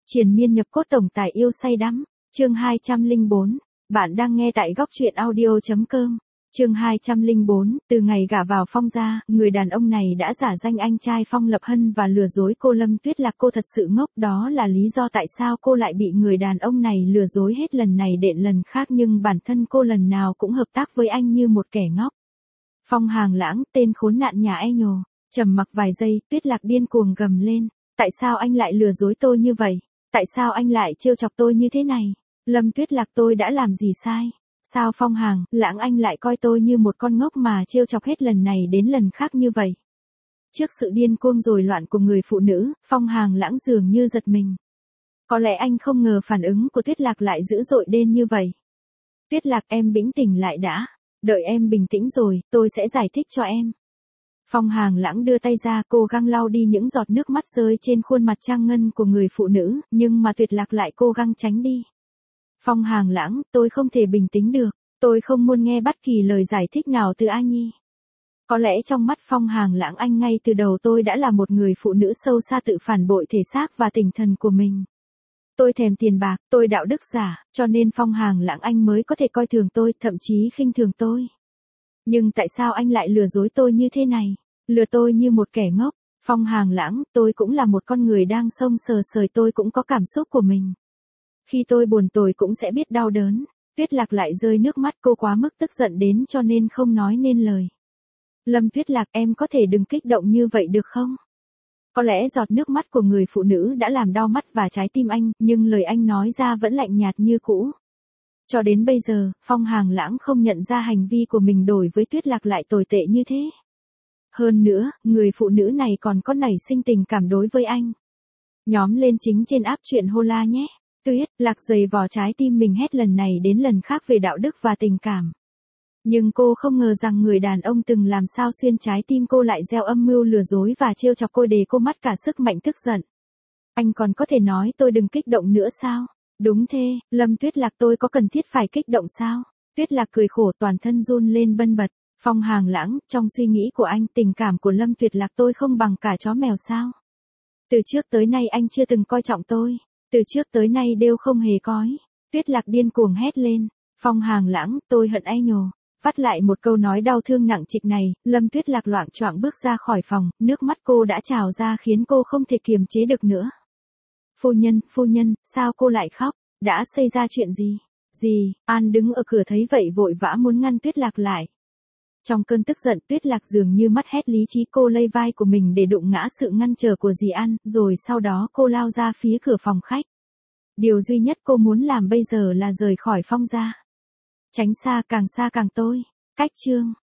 Triền miên nhập cốt tổng tài yêu say đắm. Chương 204. Bạn đang nghe tại góc truyện audio.com. Chương 204. Từ ngày gả vào Phong gia, người đàn ông này đã giả danh anh trai Phong Lập Hân và lừa dối cô Lâm Tuyết Lạc. Cô thật sự ngốc, đó là lý do tại sao cô lại bị người đàn ông này lừa dối hết lần này đến lần khác, nhưng bản thân cô lần nào cũng hợp tác với anh như một kẻ ngốc. Phong Hàng Lãng, tên khốn nạn nhà e nhồ. Trầm mặc vài giây, Tuyết Lạc điên cuồng gầm lên. Tại sao anh lại lừa dối tôi như vậy? Tại sao anh lại trêu chọc tôi như thế này? Lâm Tuyết Lạc, tôi đã làm gì sai? Sao Phong Hàng Lãng anh lại coi tôi như một con ngốc mà trêu chọc hết lần này đến lần khác như vậy? Trước sự điên cuồng rồi loạn của người phụ nữ, Phong Hàng Lãng dường như giật mình. Có lẽ anh không ngờ phản ứng của Tuyết Lạc lại dữ dội đến như vậy. Tuyết Lạc, em bình tĩnh lại đã. Đợi em bình tĩnh rồi, tôi sẽ giải thích cho em. Phong Hàng Lãng đưa tay ra, cố gắng lau đi những giọt nước mắt rơi trên khuôn mặt trang ngân của người phụ nữ, nhưng mà Tuyết Lạc lại cố gắng tránh đi. Phong Hàng Lãng, tôi không thể bình tĩnh được, tôi không muốn nghe bất kỳ lời giải thích nào từ A Nhi. Có lẽ trong mắt Phong Hàng Lãng anh ngay từ đầu tôi đã là một người phụ nữ sâu xa tự phản bội thể xác và tinh thần của mình. Tôi thèm tiền bạc, tôi đạo đức giả, cho nên Phong Hàng Lãng anh mới có thể coi thường tôi, thậm chí khinh thường tôi. Nhưng tại sao anh lại lừa dối tôi như thế này? Lừa tôi như một kẻ ngốc. Phong Hàng Lãng, tôi cũng là một con người đang sống sờ sời, tôi cũng có cảm xúc của mình. Khi tôi buồn tôi cũng sẽ biết đau đớn. Tuyết Lạc lại rơi nước mắt, cô quá mức tức giận đến cho nên không nói nên lời. Lâm Tuyết Lạc, em có thể đừng kích động như vậy được không? Có lẽ giọt nước mắt của người phụ nữ đã làm đau mắt và trái tim anh, nhưng lời anh nói ra vẫn lạnh nhạt như cũ. Cho đến bây giờ, Phong Hàng Lãng không nhận ra hành vi của mình đối với Tuyết Lạc lại tồi tệ như thế. Hơn nữa, người phụ nữ này còn có nảy sinh tình cảm đối với anh. Nhóm lên chính trên app truyện Hola nhé. Tuyết Lạc giày vò trái tim mình hết lần này đến lần khác về đạo đức và tình cảm. Nhưng cô không ngờ rằng người đàn ông từng làm sao xuyên trái tim cô lại gieo âm mưu lừa dối và trêu chọc cô để cô mất cả sức mạnh tức giận. Anh còn có thể nói tôi đừng kích động nữa sao? Đúng thế, Lâm Tuyết Lạc, tôi có cần thiết phải kích động sao? Tuyết Lạc cười khổ, toàn thân run lên bần bật. Phong Hàng Lãng, trong suy nghĩ của anh, tình cảm của Lâm Tuyết Lạc tôi không bằng cả chó mèo sao? Từ trước tới nay anh chưa từng coi trọng tôi. Từ trước tới nay đều không hề coi. Tuyết Lạc điên cuồng hét lên. Phong Hàng Lãng, tôi hận ai nhồ. Phát lại một câu nói đau thương nặng trịch này, Lâm Tuyết Lạc loạng choạng bước ra khỏi phòng, nước mắt cô đã trào ra khiến cô không thể kiềm chế được nữa. Phu nhân, sao cô lại khóc? Đã xảy ra chuyện gì? Gì? An đứng ở cửa thấy vậy vội vã muốn ngăn Tuyết Lạc lại. Trong cơn tức giận, Tuyết Lạc dường như mất hết lý trí, cô lay vai của mình để đụng ngã sự ngăn trở của dì An, rồi sau đó cô lao ra phía cửa phòng khách. Điều duy nhất cô muốn làm bây giờ là rời khỏi Phong gia. Tránh xa càng tôi. Cách chương